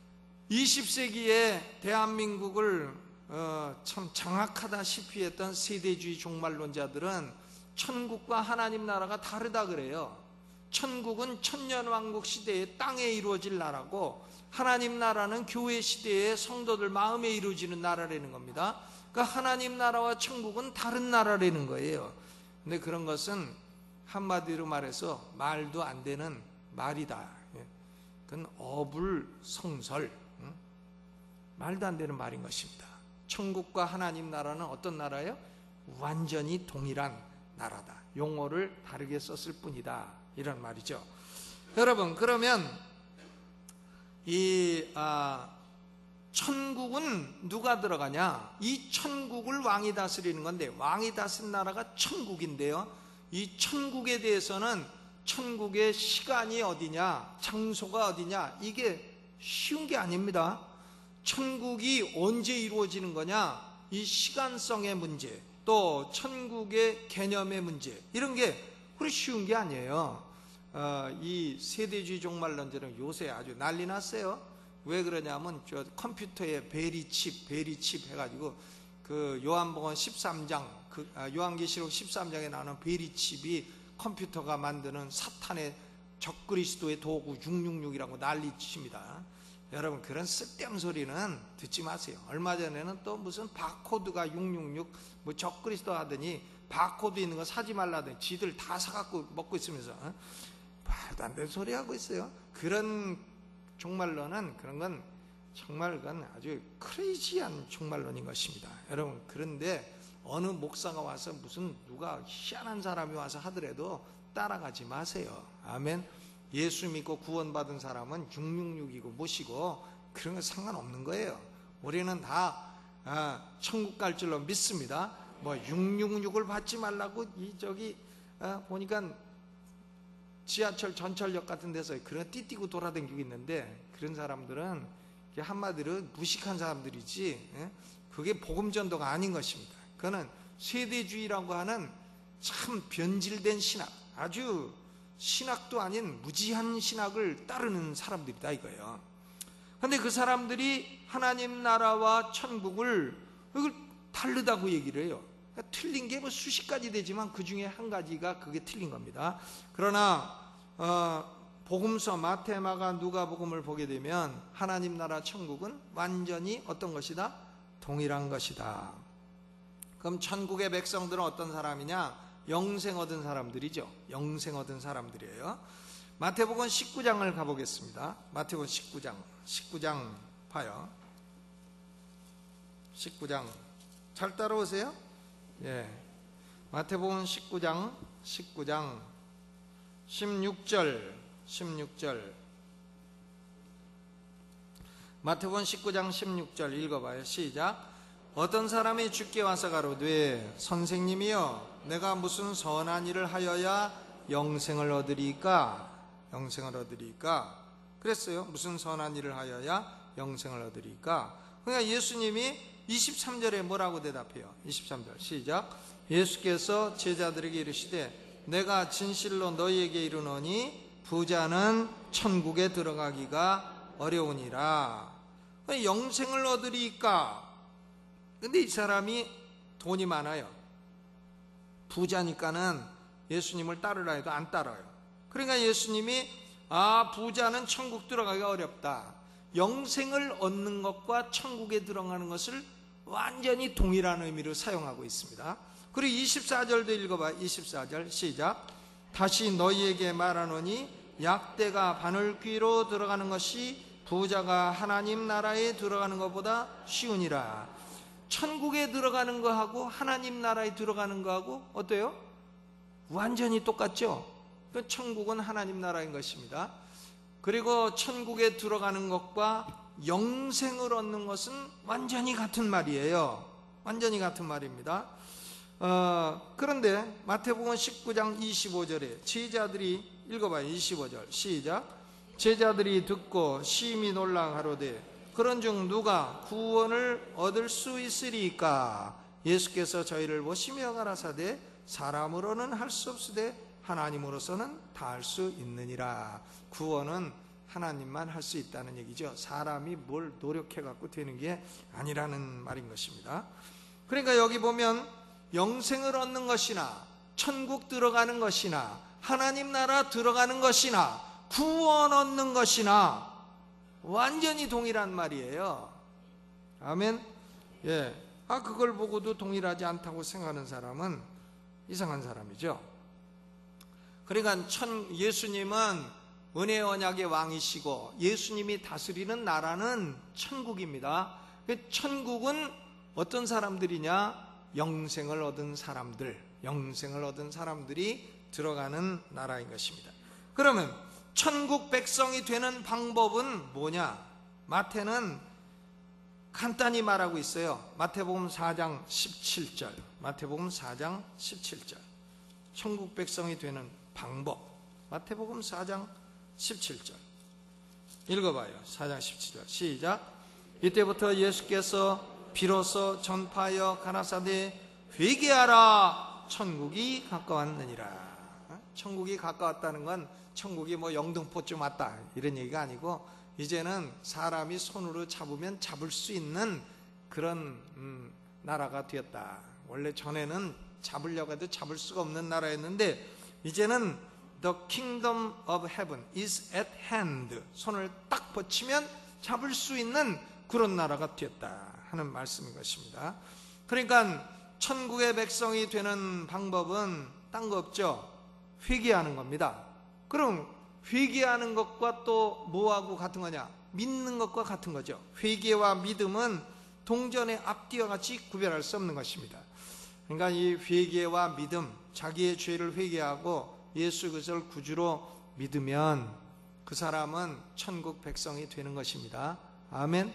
20세기에 대한민국을 참 장악하다시피 했던 세대주의 종말론자들은 천국과 하나님 나라가 다르다 그래요. 천국은 천년왕국 시대에 땅에 이루어질 나라고, 하나님 나라는 교회 시대에 성도들 마음에 이루어지는 나라라는 겁니다. 그러니까 하나님 나라와 천국은 다른 나라라는 거예요. 근데 그런 것은 한마디로 말해서 말도 안 되는 말이다. 그건 어불성설, 말도 안 되는 말인 것입니다. 천국과 하나님 나라는 어떤 나라예요? 완전히 동일한 나라다. 용어를 다르게 썼을 뿐이다, 이런 말이죠. 여러분, 그러면 이 천국은 누가 들어가냐? 이 천국을 왕이 다스리는 건데, 왕이 다스린 나라가 천국인데요, 이 천국에 대해서는 천국의 시간이 어디냐, 장소가 어디냐, 이게 쉬운 게 아닙니다. 천국이 언제 이루어지는 거냐, 이 시간성의 문제, 또 천국의 개념의 문제, 이런 게 그리 쉬운 게 아니에요. 이 세대주의 종말론자는 요새 아주 난리 났어요. 왜 그러냐면 저 컴퓨터에 베리칩 해가지고 그 요한복음 13장, 요한계시록 13장에 나오는 베리칩이 컴퓨터가 만드는 사탄의 적그리스도의 도구 666이라고 난리칩니다. 여러분, 그런 쓸데없는 소리는 듣지 마세요. 얼마 전에는 또 무슨 바코드가 666 뭐 적그리스도 하더니 바코드 있는 거 사지 말라더니 지들 다 사갖고 먹고 있으면서 말도 안 되는 소리 하고 있어요. 그런 종말론은, 그런 건 정말 그건 아주 크레이지한 종말론인 것입니다. 여러분, 그런데 어느 목사가 와서 무슨 누가 희한한 사람이 와서 하더라도 따라가지 마세요. 아멘. 예수 믿고 구원받은 사람은 666이고 뭐시고 그런 거 상관없는 거예요. 우리는 다 천국 갈 줄로 믿습니다. 뭐 666을 받지 말라고 보니까 지하철 전철역 같은 데서 그런 띠띠고 돌아다니고 있는데, 그런 사람들은 한마디로 무식한 사람들이지, 그게 복음전도가 아닌 것입니다. 그거는 세대주의라고 하는 참 변질된 신학, 아주 신학도 아닌 무지한 신학을 따르는 사람들이다 이거예요. 그런데 그 사람들이 하나님 나라와 천국을 이걸 다르다고 얘기를 해요. 그러니까 틀린 게 뭐 수십 가지 되지만 그 중에 한 가지가 그게 틀린 겁니다. 그러나 복음서 마태, 마가, 누가복음을 보게 되면 하나님 나라 천국은 완전히 어떤 것이다? 동일한 것이다. 그럼 천국의 백성들은 어떤 사람이냐? 영생 얻은 사람들이죠. 영생 얻은 사람들이에요. 마태복음 19장을 가보겠습니다. 마태복음 19장 봐요. 19장 잘 따라오세요. 예. 마태복음 19장 16절 마태복음 19장 16절 읽어봐요. 시작. 어떤 사람이 주께 와서 가로되 선생님이여 내가 무슨 선한 일을 하여야 영생을 얻으리까? 영생을 얻으리까? 그랬어요. 무슨 선한 일을 하여야 영생을 얻으리까? 그러니까 예수님이 23절에 뭐라고 대답해요? 23절 시작. 예수께서 제자들에게 이르시되 내가 진실로 너희에게 이르노니 부자는 천국에 들어가기가 어려우니라. 영생을 얻으리까? 근데 이 사람이 돈이 많아요. 부자니까는 예수님을 따르라 해도 안 따라요. 그러니까 예수님이 부자는 천국 들어가기가 어렵다. 영생을 얻는 것과 천국에 들어가는 것을 완전히 동일한 의미로 사용하고 있습니다. 그리고 24절도 읽어봐. 24절 시작. 다시 너희에게 말하노니 약대가 바늘귀로 들어가는 것이 부자가 하나님 나라에 들어가는 것보다 쉬우니라. 천국에 들어가는 거하고 하나님 나라에 들어가는 거하고 어때요? 완전히 똑같죠? 천국은 하나님 나라인 것입니다. 그리고 천국에 들어가는 것과 영생을 얻는 것은 완전히 같은 말이에요. 완전히 같은 말입니다. 그런데 마태복음 19장 25절에 제자들이 읽어봐요. 25절 시작. 제자들이 듣고 심히 놀라 가로되 그런 중 누가 구원을 얻을 수 있으리까? 예수께서 저희를 보시며 가라사대 사람으로는 할 수 없으되 하나님으로서는 다 할 수 있느니라. 구원은 하나님만 할 수 있다는 얘기죠. 사람이 뭘 노력해 갖고 되는 게 아니라는 말인 것입니다. 그러니까 여기 보면 영생을 얻는 것이나 천국 들어가는 것이나 하나님 나라 들어가는 것이나 구원 얻는 것이나 완전히 동일한 말이에요. 아멘. 예. 그걸 보고도 동일하지 않다고 생각하는 사람은 이상한 사람이죠. 그러니까 예수님은 은혜의 언약의 왕이시고 예수님이 다스리는 나라는 천국입니다. 천국은 어떤 사람들이냐? 영생을 얻은 사람들, 영생을 얻은 사람들이 들어가는 나라인 것입니다. 그러면 천국 백성이 되는 방법은 뭐냐? 마태는 간단히 말하고 있어요. 마태복음 4장 17절. 마태복음 4장 17절. 천국 백성이 되는 방법. 마태복음 4장 17절. 읽어봐요. 4장 17절. 시작. 이때부터 예수께서 비로소 전파하여 가라사대 회개하라 천국이 가까웠느니라. 천국이 가까웠다는 건 천국이 영등포쯤 왔다 이런 얘기가 아니고 이제는 사람이 손으로 잡으면 잡을 수 있는 그런 나라가 되었다. 원래 전에는 잡으려고 해도 잡을 수가 없는 나라였는데 이제는 The kingdom of heaven is at hand. 손을 딱 뻗치면 잡을 수 있는 그런 나라가 되었다 하는 말씀인 것입니다. 그러니까 천국의 백성이 되는 방법은 딴 거 없죠. 회개하는 겁니다. 그럼 회개하는 것과 또 뭐하고 같은 거냐? 믿는 것과 같은 거죠. 회개와 믿음은 동전의 앞뒤와 같이 구별할 수 없는 것입니다. 그러니까 이 회개와 믿음, 자기의 죄를 회개하고 예수 그리스도를 구주로 믿으면 그 사람은 천국 백성이 되는 것입니다. 아멘.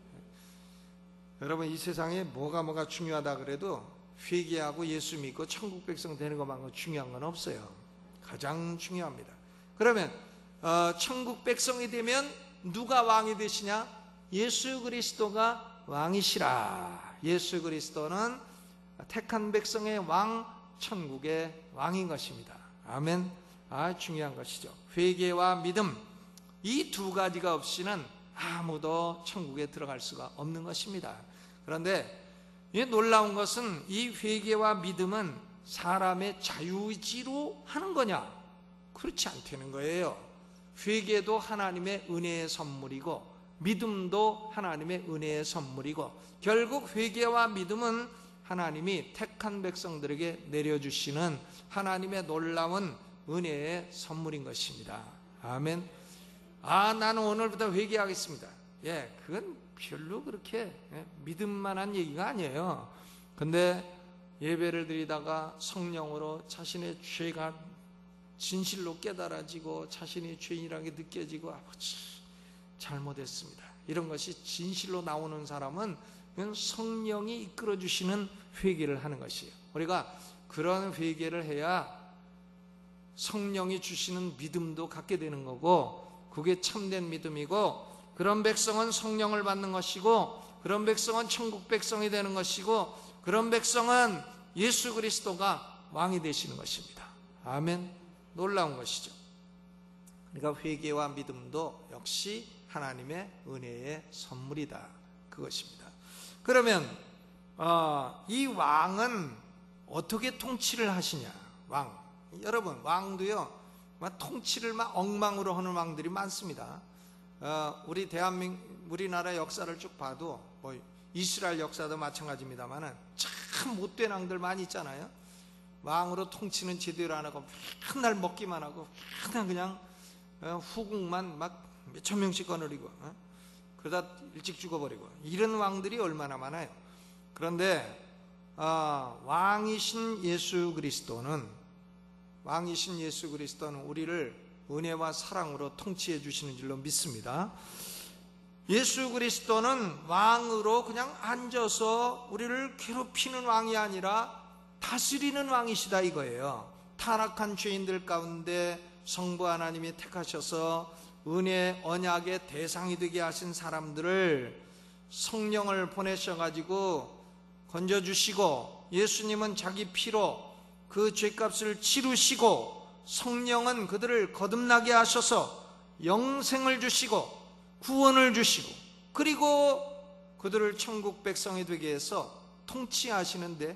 여러분, 이 세상에 뭐가 중요하다 그래도 회개하고 예수 믿고 천국 백성 되는 것만큼 중요한 건 없어요. 가장 중요합니다. 그러면 천국 백성이 되면 누가 왕이 되시냐? 예수 그리스도가 왕이시라. 예수 그리스도는 택한 백성의 왕, 천국의 왕인 것입니다. 아멘. 중요한 것이죠. 회개와 믿음, 이 두 가지가 없이는 아무도 천국에 들어갈 수가 없는 것입니다. 그런데 이 놀라운 것은 이 회개와 믿음은 사람의 자유의지로 하는 거냐? 그렇지 않다는 거예요. 회개도 하나님의 은혜의 선물이고 믿음도 하나님의 은혜의 선물이고 결국 회개와 믿음은 하나님이 택한 백성들에게 내려주시는 하나님의 놀라운 은혜의 선물인 것입니다. 아멘. 나는 오늘부터 회개하겠습니다. 그건 별로 그렇게 믿음만한 얘기가 아니에요. 근데 예배를 드리다가 성령으로 자신의 죄가 진실로 깨달아지고 자신이 죄인이라는 게 느껴지고 잘못했습니다. 이런 것이 진실로 나오는 사람은 그건 성령이 이끌어 주시는 회개를 하는 것이에요. 우리가 그런 회개를 해야 성령이 주시는 믿음도 갖게 되는 거고, 그게 참된 믿음이고, 그런 백성은 성령을 받는 것이고, 그런 백성은 천국 백성이 되는 것이고, 그런 백성은 예수 그리스도가 왕이 되시는 것입니다. 아멘. 놀라운 것이죠. 그러니까 회개와 믿음도 역시 하나님의 은혜의 선물이다, 그것입니다. 그러면 이 왕은 어떻게 통치를 하시냐? 왕, 여러분, 왕도요 막 통치를 막 엉망으로 하는 왕들이 많습니다. 우리나라 역사를 쭉 봐도 뭐 이스라엘 역사도 마찬가지입니다만은 참 못된 왕들 많이 있잖아요. 왕으로 통치는 제대로 안 하고 맨날 먹기만 하고 그냥 후궁만 막 몇천 명씩 거느리고 그러다 일찍 죽어버리고, 이런 왕들이 얼마나 많아요. 그런데 왕이신 예수 그리스도는 우리를 은혜와 사랑으로 통치해 주시는 줄로 믿습니다. 예수 그리스도는 왕으로 그냥 앉아서 우리를 괴롭히는 왕이 아니라 다스리는 왕이시다 이거예요. 타락한 죄인들 가운데 성부 하나님이 택하셔서 은혜 언약의 대상이 되게 하신 사람들을 성령을 보내셔가지고 건져주시고, 예수님은 자기 피로 그 죄값을 치르시고, 성령은 그들을 거듭나게 하셔서 영생을 주시고 구원을 주시고, 그리고 그들을 천국 백성이 되게 해서 통치하시는데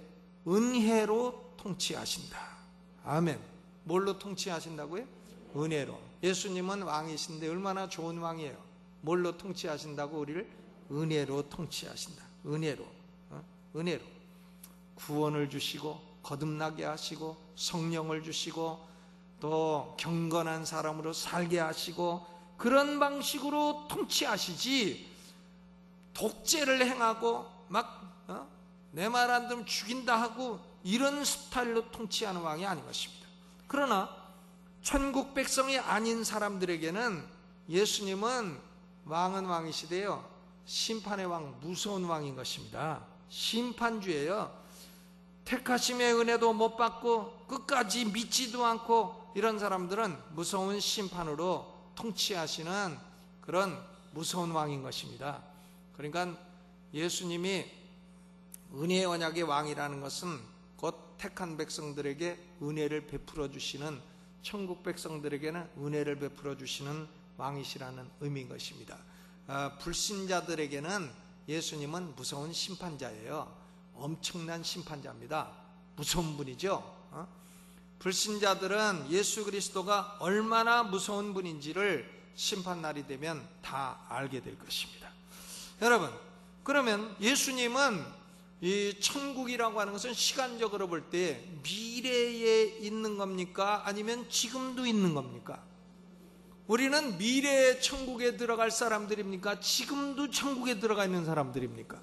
은혜로 통치하신다. 아멘. 뭘로 통치하신다고요? 은혜로. 예수님은 왕이신데 얼마나 좋은 왕이에요. 뭘로 통치하신다고? 우리를 은혜로 통치하신다. 은혜로. 은혜로 구원을 주시고 거듭나게 하시고 성령을 주시고 또 경건한 사람으로 살게 하시고, 그런 방식으로 통치하시지 독재를 행하고 막 내 말 안 들으면 죽인다 하고 이런 스타일로 통치하는 왕이 아닌 것입니다. 그러나 천국 백성이 아닌 사람들에게는 예수님은 왕은 왕이시되요 심판의 왕, 무서운 왕인 것입니다. 심판주예요. 택하심의 은혜도 못 받고 끝까지 믿지도 않고 이런 사람들은 무서운 심판으로 통치하시는 그런 무서운 왕인 것입니다. 그러니까 예수님이 은혜의 언약의 왕이라는 것은 곧 택한 백성들에게 은혜를 베풀어 주시는, 천국 백성들에게는 은혜를 베풀어 주시는 왕이시라는 의미인 것입니다. 불신자들에게는 예수님은 무서운 심판자예요. 엄청난 심판자입니다. 무서운 분이죠. 불신자들은 예수 그리스도가 얼마나 무서운 분인지를 심판날이 되면 다 알게 될 것입니다. 여러분, 그러면 예수님은 이 천국이라고 하는 것은 시간적으로 볼 때 미래에 있는 겁니까? 아니면 지금도 있는 겁니까? 우리는 미래의 천국에 들어갈 사람들입니까? 지금도 천국에 들어가 있는 사람들입니까?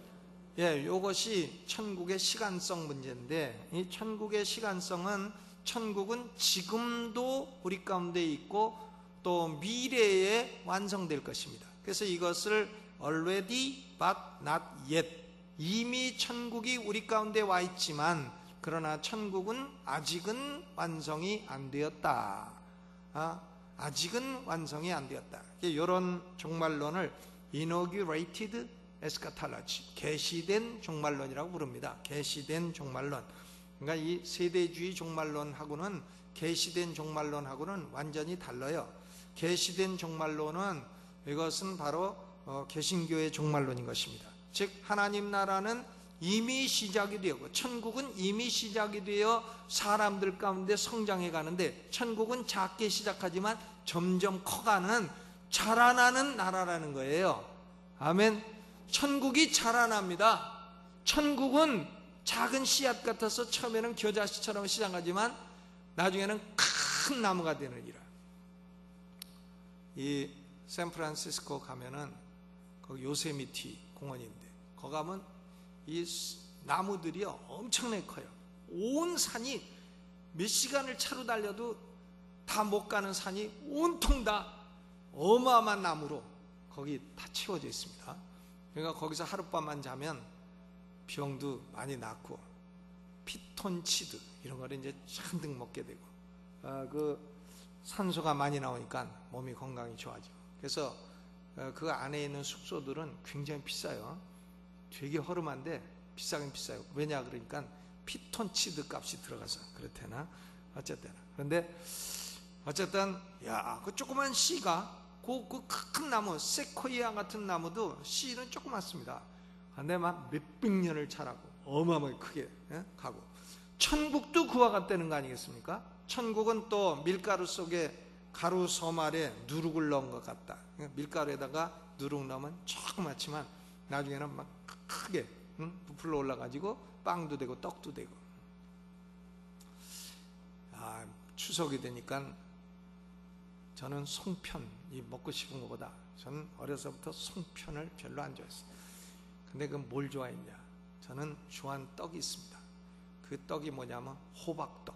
이것이 천국의 시간성 문제인데, 이 천국의 시간성은 천국은 지금도 우리 가운데 있고 또 미래에 완성될 것입니다. 그래서 이것을 already but not yet, 이미 천국이 우리 가운데 와 있지만 그러나 천국은 아직은 완성이 안 되었다. 아직은 완성이 안 되었다. 이런 종말론을 inaugurated eschatology, 계시된 종말론이라고 부릅니다. 계시된 종말론. 그러니까 이 세대주의 종말론하고는 계시된 종말론하고는 완전히 달라요. 계시된 종말론은 이것은 바로 개신교의 종말론인 것입니다. 즉 하나님 나라는 이미 시작이 되었고 천국은 이미 시작이 되어 사람들 가운데 성장해 가는데, 천국은 작게 시작하지만 점점 커가는 자라나는 나라라는 거예요. 아멘. 천국이 자라납니다. 천국은 작은 씨앗 같아서 처음에는 겨자씨처럼 시작하지만 나중에는 큰 나무가 되느니라. 이 샌프란시스코 가면은 거기 요세미티 공원인데 거기 가면 이 나무들이요 엄청나게 커요. 온 산이 몇 시간을 차로 달려도 다 못 가는 산이 온통 다 어마어마한 나무로 거기 다 채워져 있습니다. 그러니까 거기서 하룻밤만 자면 병도 많이 낫고 피톤치드 이런 거를 이제 잔뜩 먹게 되고 그 산소가 많이 나오니까 몸이 건강이 좋아져. 그래서 그 안에 있는 숙소들은 굉장히 비싸요. 되게 허름한데 비싸긴 비싸요. 왜냐 그러니까 피톤치드 값이 들어가서 그렇대나. 그런데 어쨌든 그 조그만 씨가 그 큰 나무 세코이아 같은 나무도 씨는 조그맣습니다. 근데 막 몇백 년을 자라고 어마어마하게 크게 가고, 천국도 그와 같다는 거 아니겠습니까? 천국은 또 밀가루 속에 가루 섬알에 누룩을 넣은 것 같다. 밀가루에다가 누룩 넣으면 조그맣지만 나중에는 막 크게 부풀러 올라가지고 빵도 되고 떡도 되고. 추석이 되니까 저는 송편이 먹고 싶은 것보다 저는 어려서부터 송편을 별로 안 좋아했어요. 근데 그 뭘 좋아했냐? 저는 좋아하는 떡이 있습니다. 그 떡이 뭐냐면 호박떡.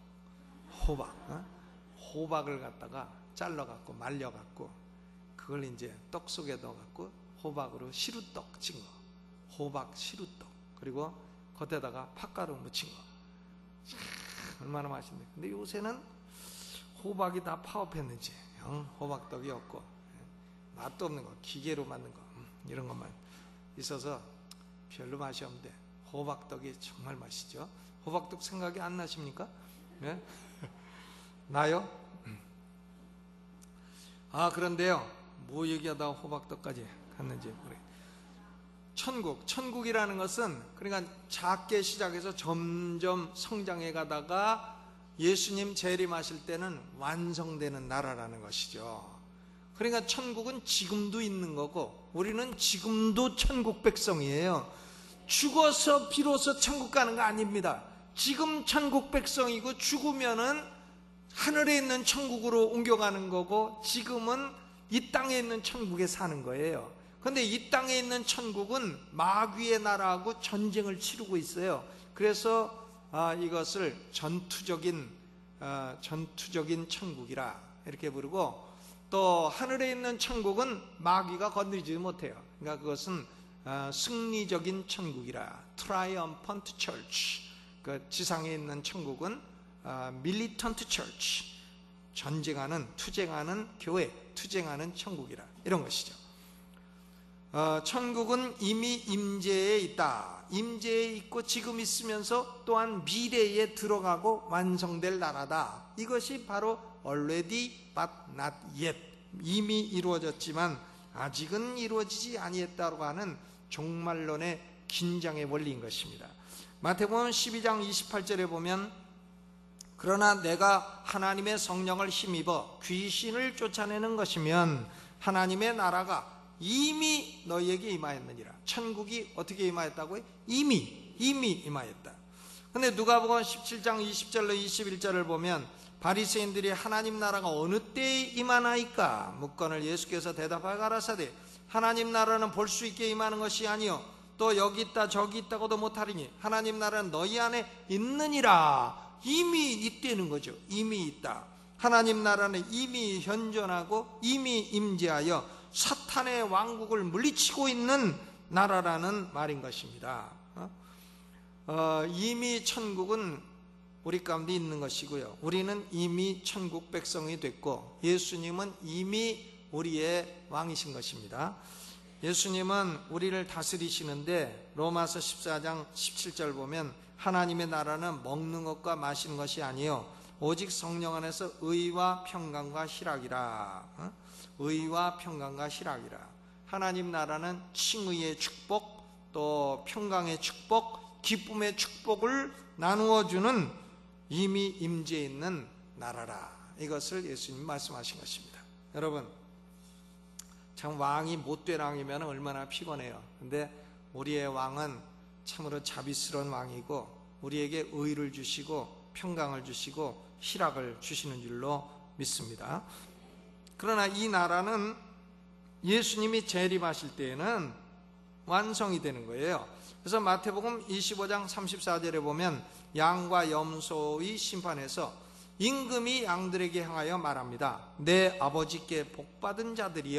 호박을 갖다가 잘라갖고 말려갖고 그걸 이제 떡 속에 넣어갖고 호박으로 시루떡 친 거, 호박 시루떡, 그리고 겉에다가 팥가루 묻힌 거. 얼마나 맛있네. 근데 요새는 호박이 다 파업했는지 호박떡이 없고 맛도 없는 거, 기계로 만든 거 이런 것만 있어서 별로 맛이 없는데 호박떡이 정말 맛있죠. 호박떡 생각이 안 나십니까? 네? 나요? 그런데요, 뭐 얘기하다 호박떡까지 갔는지 모르겠어요. 천국이라는 것은 그러니까 작게 시작해서 점점 성장해 가다가 예수님 재림하실 때는 완성되는 나라라는 것이죠. 그러니까 천국은 지금도 있는 거고 우리는 지금도 천국 백성이에요. 죽어서 비로소 천국 가는 거 아닙니다. 지금 천국 백성이고 죽으면은 하늘에 있는 천국으로 옮겨가는 거고 지금은 이 땅에 있는 천국에 사는 거예요. 그런데 이 땅에 있는 천국은 마귀의 나라하고 전쟁을 치르고 있어요. 그래서 이것을 전투적인 천국이라 이렇게 부르고, 또 하늘에 있는 천국은 마귀가 건드리지 못해요. 그러니까 그것은 승리적인 천국이라, Triumphant Church. 그 지상에 있는 천국은 Militant Church, 투쟁하는 교회, 투쟁하는 천국이라 이런 것이죠. 천국은 이미 임재에 있다. 임재에 있고 지금 있으면서 또한 미래에 들어가고 완성될 나라다. 이것이 바로 already but not yet, 이미 이루어졌지만 아직은 이루어지지 아니했다고 하는 종말론의 긴장의 원리인 것입니다. 마태복음 12장 28절에 보면, 그러나 내가 하나님의 성령을 힘입어 귀신을 쫓아내는 것이면 하나님의 나라가 이미 너희에게 임하였느니라. 천국이 어떻게 임하였다고요? 이미 임하였다. 근데 누가복음 17장 20절로 21절을 보면 바리새인들이 하나님 나라가 어느 때에 임하나이까 묻거늘 예수께서 대답하여 가라사대 하나님 나라는 볼 수 있게 임하는 것이 아니요 또 여기 있다 저기 있다고도 못하리니 하나님 나라는 너희 안에 있느니라. 이미 있다는 거죠. 이미 있다. 하나님 나라는 이미 현존하고 이미 임재하여 사탄의 왕국을 물리치고 있는 나라라는 말인 것입니다. 이미 천국은 우리 가운데 있는 것이고요, 우리는 이미 천국 백성이 됐고 예수님은 이미 우리의 왕이신 것입니다. 예수님은 우리를 다스리시는데 로마서 14장 17절 보면 하나님의 나라는 먹는 것과 마시는 것이 아니요 오직 성령 안에서 의와 평강과 희락이라. 의와 평강과 희락이라. 하나님 나라는 칭의의 축복, 또 평강의 축복, 기쁨의 축복을 나누어주는 이미 임재해 있는 나라라. 이것을 예수님이 말씀하신 것입니다. 여러분, 참 왕이 못된 왕이면 얼마나 피곤해요. 근데 우리의 왕은 참으로 자비스러운 왕이고 우리에게 의를 주시고 평강을 주시고 희락을 주시는 줄로 믿습니다. 그러나 이 나라는 예수님이 재림하실 때에는 완성이 되는 거예요. 그래서 마태복음 25장 34절에 보면 양과 염소의 심판에서 임금이 양들에게 향하여 말합니다. 내 아버지께 복받은 자들이여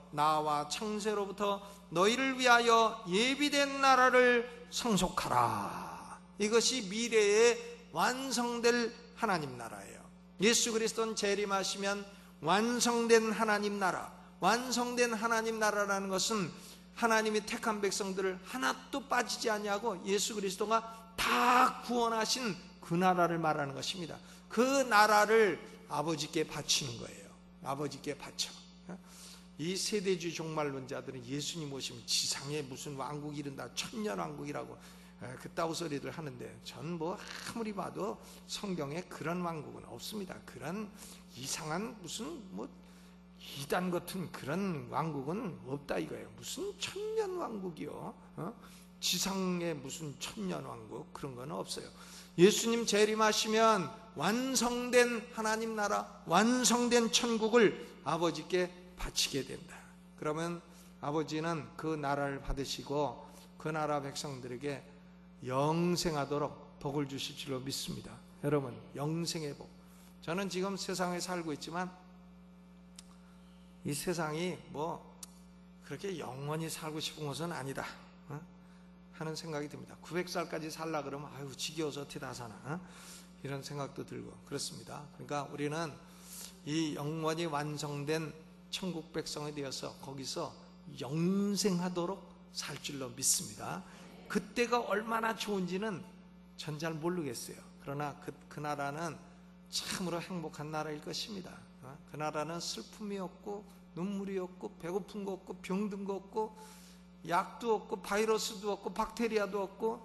나와 창세로부터 너희를 위하여 예비된 나라를 상속하라. 이것이 미래에 완성될 하나님 나라예요. 예수 그리스도는 재림하시면 완성된 하나님 나라, 완성된 하나님 나라라는 것은 하나님이 택한 백성들을 하나도 빠지지 아니하고 예수 그리스도가 다 구원하신 그 나라를 말하는 것입니다. 그 나라를 아버지께 바치는 거예요. 아버지께 바쳐. 이 세대주의 종말론자들은 예수님 오시면 지상에 무슨 왕국이 이른다, 천년왕국이라고 그따구 소리를 하는데, 전 뭐 아무리 봐도 성경에 그런 왕국은 없습니다. 그런 이상한 무슨 뭐 이단 같은 그런 왕국은 없다 이거예요. 무슨 천년왕국이요? 지상에 무슨 천년왕국, 그런 건 없어요. 예수님 재림하시면 완성된 하나님 나라, 완성된 천국을 아버지께 바치게 된다. 그러면 아버지는 그 나라를 받으시고 그 나라 백성들에게 영생하도록 복을 주실 줄로 믿습니다. 여러분, 영생의 복. 저는 지금 세상에 살고 있지만 이 세상이 뭐 그렇게 영원히 살고 싶은 것은 아니다 하는 생각이 듭니다. 900살까지 살라 그러면 아유 지겨워서 어떻게 다 사나 이런 생각도 들고 그렇습니다. 그러니까 우리는 이 영원히 완성된 천국 백성이 되어서 거기서 영생하도록 살 줄로 믿습니다. 그때가 얼마나 좋은지는 전 잘 모르겠어요. 그러나 그 나라는 참으로 행복한 나라일 것입니다. 그 나라는 슬픔이 없고 눈물이 없고 배고픈 거 없고 병든 거 없고 약도 없고 바이러스도 없고 박테리아도 없고,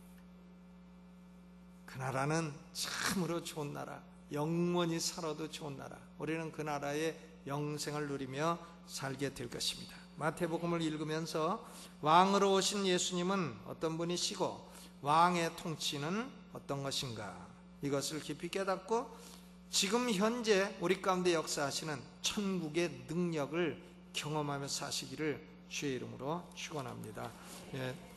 그 나라는 참으로 좋은 나라, 영원히 살아도 좋은 나라. 우리는 그 나라의 영생을 누리며 살게 될 것입니다. 마태복음을 읽으면서 왕으로 오신 예수님은 어떤 분이시고 왕의 통치는 어떤 것인가, 이것을 깊이 깨닫고 지금 현재 우리 가운데 역사하시는 천국의 능력을 경험하며 사시기를 주의 이름으로 축원합니다.